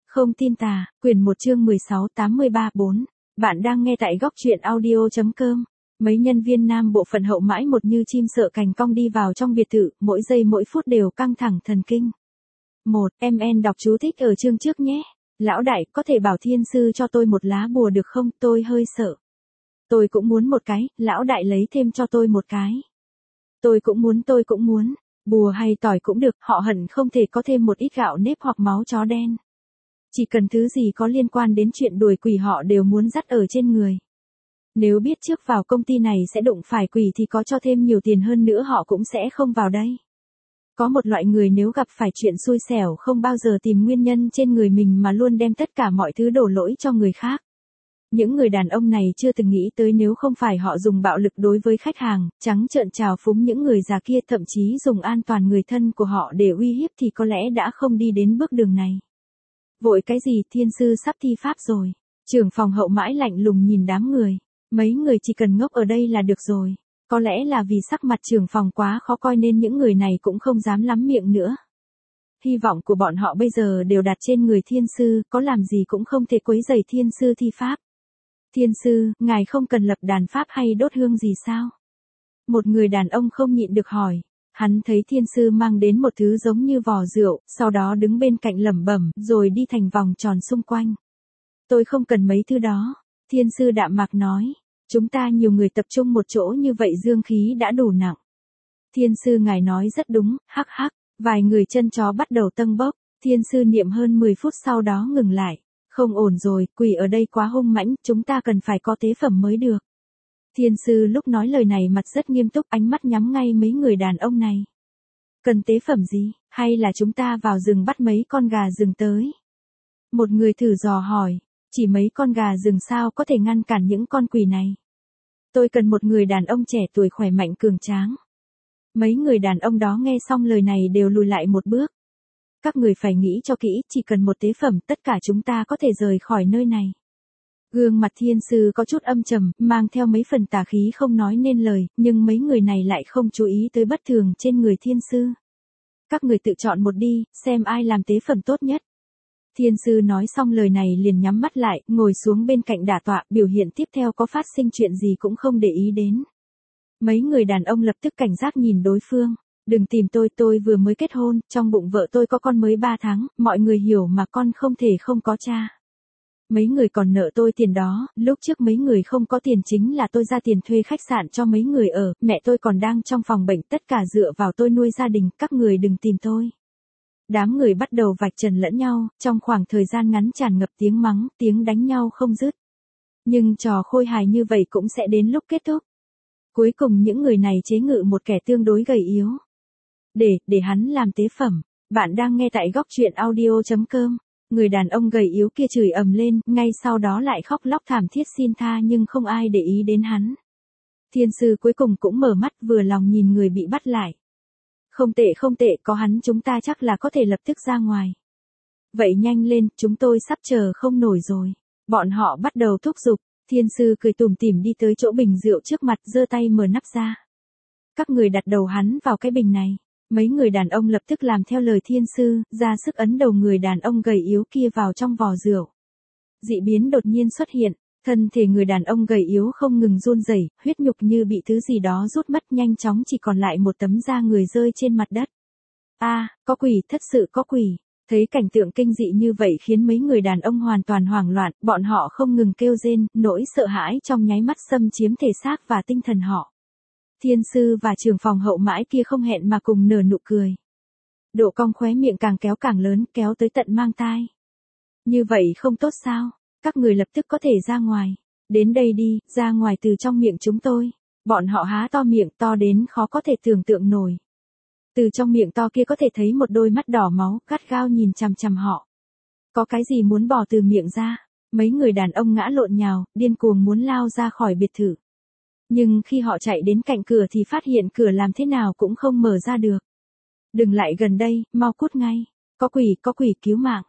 Không tin tà, quyển 1 chương 16 83-4. Bạn đang nghe tại góc truyện audio.com. Mấy nhân viên nam bộ phận hậu mãi một như chim sợ cành cong đi vào trong biệt thự, mỗi giây mỗi phút đều căng thẳng thần kinh. MN đọc chú thích ở chương trước nhé. Lão đại, có thể bảo thiên sư cho tôi một lá bùa được không, tôi hơi sợ. Tôi cũng muốn một cái, lão đại lấy thêm cho tôi một cái. Tôi cũng muốn. Bùa hay tỏi cũng được, họ hận không thể có thêm một ít gạo nếp hoặc máu chó đen. Chỉ cần thứ gì có liên quan đến chuyện đuổi quỷ họ đều muốn dắt ở trên người. Nếu biết trước vào công ty này sẽ đụng phải quỷ thì có cho thêm nhiều tiền hơn nữa họ cũng sẽ không vào đây. Có một loại người nếu gặp phải chuyện xui xẻo không bao giờ tìm nguyên nhân trên người mình mà luôn đem tất cả mọi thứ đổ lỗi cho người khác. Những người đàn ông này chưa từng nghĩ tới nếu không phải họ dùng bạo lực đối với khách hàng, trắng trợn trào phúng những người già kia, thậm chí dùng an toàn người thân của họ để uy hiếp thì có lẽ đã không đi đến bước đường này. Vội cái gì, thiên sư sắp thi pháp rồi. Trưởng phòng hậu mãi lạnh lùng nhìn đám người. Mấy người chỉ cần ngốc ở đây là được rồi. Có lẽ là vì sắc mặt trưởng phòng quá khó coi nên những người này cũng không dám lắm miệng nữa. Hy vọng của bọn họ bây giờ đều đặt trên người thiên sư, có làm gì cũng không thể quấy rầy thiên sư thi pháp. Thiên sư, ngài không cần lập đàn pháp hay đốt hương gì sao? Một người đàn ông không nhịn được hỏi. Hắn thấy thiên sư mang đến một thứ giống như vò rượu, sau đó đứng bên cạnh lẩm bẩm, rồi đi thành vòng tròn xung quanh. Tôi không cần mấy thứ đó. Thiên sư đạm mạc nói. Chúng ta nhiều người tập trung một chỗ như vậy dương khí đã đủ nặng. Thiên sư ngài nói rất đúng, hắc hắc. Vài người chân chó bắt đầu tâng bốc. Thiên sư niệm hơn 10 phút sau đó ngừng lại. Không ổn rồi, quỷ ở đây quá hung mãnh, chúng ta cần phải có tế phẩm mới được. Thiên sư lúc nói lời này mặt rất nghiêm túc, ánh mắt nhắm ngay mấy người đàn ông này. Cần tế phẩm gì, hay là chúng ta vào rừng bắt mấy con gà rừng tới? Một người thử dò hỏi, chỉ mấy con gà rừng sao có thể ngăn cản những con quỷ này? Tôi cần một người đàn ông trẻ tuổi khỏe mạnh cường tráng. Mấy người đàn ông đó nghe xong lời này đều lùi lại một bước. Các người phải nghĩ cho kỹ, chỉ cần một tế phẩm tất cả chúng ta có thể rời khỏi nơi này. Gương mặt thiên sư có chút âm trầm, mang theo mấy phần tà khí không nói nên lời, nhưng mấy người này lại không chú ý tới bất thường trên người thiên sư. Các người tự chọn một đi, xem ai làm tế phẩm tốt nhất. Thiên sư nói xong lời này liền nhắm mắt lại, ngồi xuống bên cạnh đả tọa, biểu hiện tiếp theo có phát sinh chuyện gì cũng không để ý đến. Mấy người đàn ông lập tức cảnh giác nhìn đối phương. Đừng tìm tôi vừa mới kết hôn, trong bụng vợ tôi có con mới 3 tháng, mọi người hiểu mà con không thể không có cha. Mấy người còn nợ tôi tiền đó, lúc trước mấy người không có tiền chính là tôi ra tiền thuê khách sạn cho mấy người ở, mẹ tôi còn đang trong phòng bệnh, tất cả dựa vào tôi nuôi gia đình, các người đừng tìm tôi. Đám người bắt đầu vạch trần lẫn nhau, trong khoảng thời gian ngắn tràn ngập tiếng mắng, tiếng đánh nhau không dứt. Nhưng trò khôi hài như vậy cũng sẽ đến lúc kết thúc. Cuối cùng những người này chế ngự một kẻ tương đối gầy yếu. Để hắn làm tế phẩm. Bạn đang nghe tại góc truyện audio.com. Người đàn ông gầy yếu kia chửi ầm lên, ngay sau đó lại khóc lóc thảm thiết xin tha nhưng không ai để ý đến hắn. Thiên sư cuối cùng cũng mở mắt vừa lòng nhìn người bị bắt lại. Không tệ, có hắn chúng ta chắc là có thể lập tức ra ngoài. Vậy nhanh lên, chúng tôi sắp chờ không nổi rồi. Bọn họ bắt đầu thúc giục, thiên sư cười tủm tỉm đi tới chỗ bình rượu trước mặt giơ tay mở nắp ra. Các người đặt đầu hắn vào cái bình này. Mấy người đàn ông lập tức làm theo lời thiên sư, ra sức ấn đầu người đàn ông gầy yếu kia vào trong vò rượu. Dị biến đột nhiên xuất hiện, thân thể người đàn ông gầy yếu không ngừng run rẩy, huyết nhục như bị thứ gì đó rút mất nhanh chóng chỉ còn lại một tấm da người rơi trên mặt đất. Có quỷ, thật sự có quỷ. Thấy cảnh tượng kinh dị như vậy khiến mấy người đàn ông hoàn toàn hoảng loạn, bọn họ không ngừng kêu rên, nỗi sợ hãi trong nháy mắt xâm chiếm thể xác và tinh thần họ. Thiên sư và trưởng phòng hậu mãi kia không hẹn mà cùng nở nụ cười. Độ cong khóe miệng càng kéo càng lớn, kéo tới tận mang tai. Như vậy không tốt sao? Các người lập tức có thể ra ngoài. Đến đây đi, ra ngoài từ trong miệng chúng tôi. Bọn họ há to miệng to đến khó có thể tưởng tượng nổi. Từ trong miệng to kia có thể thấy một đôi mắt đỏ máu, gắt gao nhìn chằm chằm họ. Có cái gì muốn bỏ từ miệng ra? Mấy người đàn ông ngã lộn nhào, điên cuồng muốn lao ra khỏi biệt thự. Nhưng khi họ chạy đến cạnh cửa thì phát hiện cửa làm thế nào cũng không mở ra được. Đừng lại gần đây, mau cút ngay. Có quỷ, cứu mạng.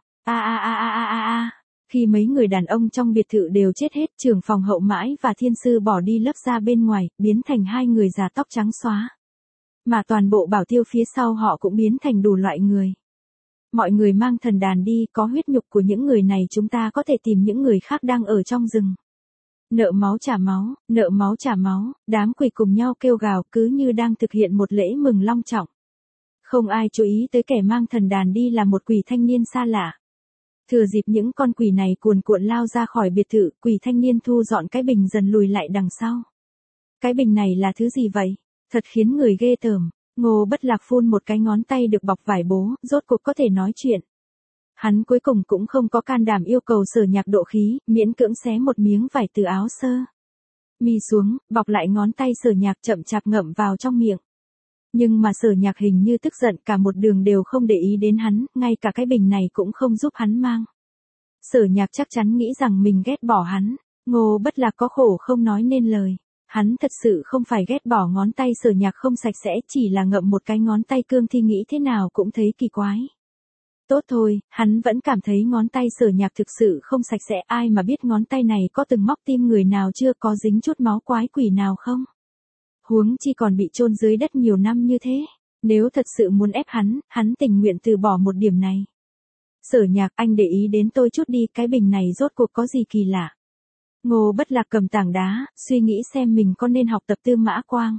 Khi mấy người đàn ông trong biệt thự đều chết hết, trưởng phòng hậu mãi và thiên sư bỏ đi lớp da bên ngoài, biến thành hai người già tóc trắng xóa. Mà toàn bộ bảo tiêu phía sau họ cũng biến thành đủ loại người. Mọi người mang thần đàn đi, có huyết nhục của những người này chúng ta có thể tìm những người khác đang ở trong rừng. Nợ máu trả máu, nợ máu trả máu, đám quỷ cùng nhau kêu gào cứ như đang thực hiện một lễ mừng long trọng. Không ai chú ý tới kẻ mang thần đàn đi là một quỷ thanh niên xa lạ. Thừa dịp những con quỷ này cuồn cuộn lao ra khỏi biệt thự, quỷ thanh niên thu dọn cái bình dần lùi lại đằng sau. Cái bình này là thứ gì vậy? Thật khiến người ghê tởm. Ngô Bất Lạc phun một cái ngón tay được bọc vải bố, rốt cuộc có thể nói chuyện. Hắn cuối cùng cũng không có can đảm yêu cầu Sở Nhạc độ khí, miễn cưỡng xé một miếng vải từ áo sơ mi xuống, bọc lại ngón tay Sở Nhạc chậm chạp ngậm vào trong miệng. Nhưng mà Sở Nhạc hình như tức giận, cả một đường đều không để ý đến hắn, ngay cả cái bình này cũng không giúp hắn mang. Sở Nhạc chắc chắn nghĩ rằng mình ghét bỏ hắn. Ngô Bất Lạc có khổ không nói nên lời. Hắn thật sự không phải ghét bỏ ngón tay Sở Nhạc không sạch sẽ, chỉ là ngậm một cái ngón tay cương thi nghĩ thế nào cũng thấy kỳ quái. Tốt thôi, hắn vẫn cảm thấy ngón tay Sở Nhạc thực sự không sạch sẽ, ai mà biết ngón tay này có từng móc tim người nào chưa, có dính chút máu quái quỷ nào không? Huống chi còn bị chôn dưới đất nhiều năm như thế. Nếu thật sự muốn ép hắn tình nguyện từ bỏ một điểm này. Sở Nhạc, anh để ý đến tôi chút đi, cái bình này rốt cuộc có gì kỳ lạ? Ngô Bất Lạc cầm tảng đá, suy nghĩ xem mình có nên học tập Tư Mã Quang.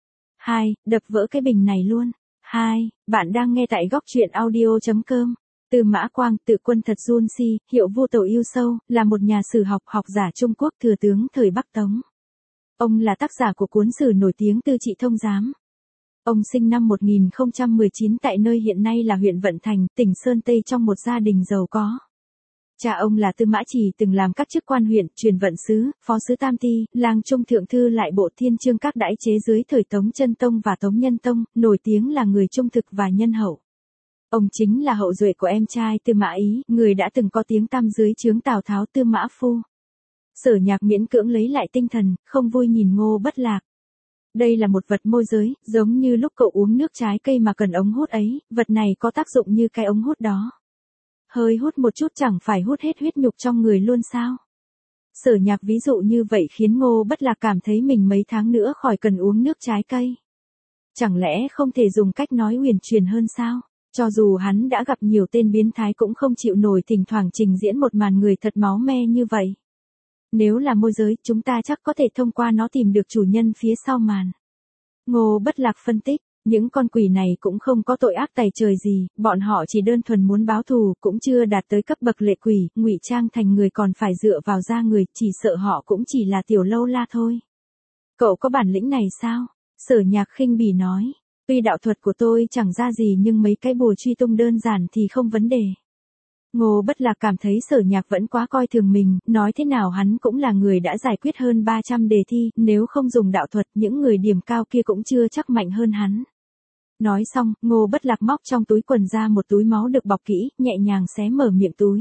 2. Đập vỡ cái bình này luôn. 2. Bạn đang nghe tại góc truyện audio.com. Tư Mã Quang, tự quân thật Jun Si, hiệu Vu Tẩu Yêu Sâu, là một nhà sử học giả Trung Quốc thừa tướng thời Bắc Tống. Ông là tác giả của cuốn sử nổi tiếng Tư Trị Thông Giám. Ông sinh năm 1019 tại nơi hiện nay là huyện Vận Thành, tỉnh Sơn Tây trong một gia đình giàu có. Cha ông là Tư Mã Trì từng làm các chức quan huyện, truyền vận sứ, phó sứ Tam Ti, lang trung thượng thư lại bộ thiên chương các đãi chế dưới thời Tống Chân Tông và Tống Nhân Tông, nổi tiếng là người trung thực và nhân hậu. Ông chính là hậu duệ của em trai Tư Mã Ý, người đã từng có tiếng tăm dưới trướng Tào Tháo Tư Mã Phu. Sở Nhạc miễn cưỡng lấy lại tinh thần, không vui nhìn Ngô Bất Lạc. Đây là một vật môi giới, giống như lúc cậu uống nước trái cây mà cần ống hút ấy, vật này có tác dụng như cái ống hút đó. Hơi hút một chút chẳng phải hút hết huyết nhục trong người luôn sao? Sở Nhạc ví dụ như vậy khiến Ngô Bất Lạc cảm thấy mình mấy tháng nữa khỏi cần uống nước trái cây. Chẳng lẽ không thể dùng cách nói huyền truyền hơn sao? Cho dù hắn đã gặp nhiều tên biến thái cũng không chịu nổi thỉnh thoảng trình diễn một màn người thật máu me như vậy. Nếu là môi giới, chúng ta chắc có thể thông qua nó tìm được chủ nhân phía sau màn. Ngô Bất Lạc phân tích, những con quỷ này cũng không có tội ác tày trời gì, bọn họ chỉ đơn thuần muốn báo thù, cũng chưa đạt tới cấp bậc lệ quỷ, ngụy trang thành người còn phải dựa vào da người, chỉ sợ họ cũng chỉ là tiểu lâu la thôi. Cậu có bản lĩnh này sao? Sở Nhạc khinh bỉ nói, tuy đạo thuật của tôi chẳng ra gì nhưng mấy cái bùa truy tung đơn giản thì không vấn đề. Ngô Bất Lạc cảm thấy Sở Nhạc vẫn quá coi thường mình, nói thế nào hắn cũng là người đã giải quyết hơn 300 đề thi, nếu không dùng đạo thuật những người điểm cao kia cũng chưa chắc mạnh hơn hắn. Nói xong, Ngô Bất Lạc móc trong túi quần ra một túi máu được bọc kỹ, nhẹ nhàng xé mở miệng túi.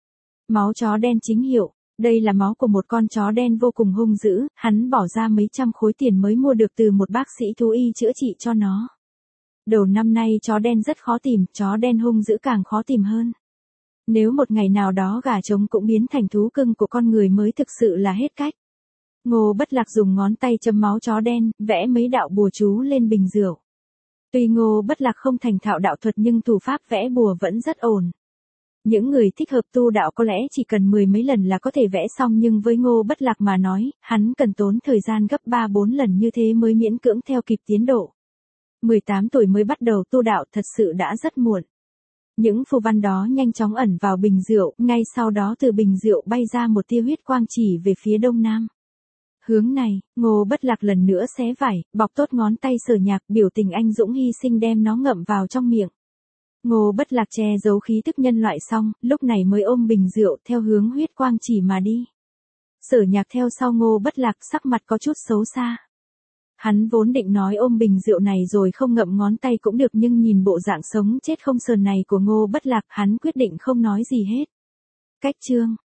Máu chó đen chính hiệu, đây là máu của một con chó đen vô cùng hung dữ, hắn bỏ ra mấy trăm khối tiền mới mua được từ một bác sĩ thú y chữa trị cho nó. Đầu năm nay chó đen rất khó tìm, chó đen hung dữ càng khó tìm hơn. Nếu một ngày nào đó gà trống cũng biến thành thú cưng của con người mới thực sự là hết cách. Ngô Bất Lạc dùng ngón tay chấm máu chó đen, vẽ mấy đạo bùa chú lên bình rượu. Tuy Ngô Bất Lạc không thành thạo đạo thuật nhưng thủ pháp vẽ bùa vẫn rất ổn. Những người thích hợp tu đạo có lẽ chỉ cần 10 mấy lần là có thể vẽ xong nhưng với Ngô Bất Lạc mà nói, hắn cần tốn thời gian gấp 3-4 lần như thế mới miễn cưỡng theo kịp tiến độ. 18 tuổi mới bắt đầu tu đạo thật sự đã rất muộn. Những phù văn đó nhanh chóng ẩn vào bình rượu, ngay sau đó từ bình rượu bay ra một tia huyết quang chỉ về phía đông nam. Hướng này, Ngô Bất Lạc lần nữa xé vải, bọc tốt ngón tay Sở Nhạc, biểu tình anh dũng hy sinh đem nó ngậm vào trong miệng. Ngô Bất Lạc che giấu khí tức nhân loại xong, lúc này mới ôm bình rượu theo hướng huyết quang chỉ mà đi. Sở Nhạc theo sau Ngô Bất Lạc, sắc mặt có chút xấu xa. Hắn vốn định nói ôm bình rượu này rồi không ngậm ngón tay cũng được nhưng nhìn bộ dạng sống chết không sờn này của Ngô Bất Lạc, hắn quyết định không nói gì hết. Cách chương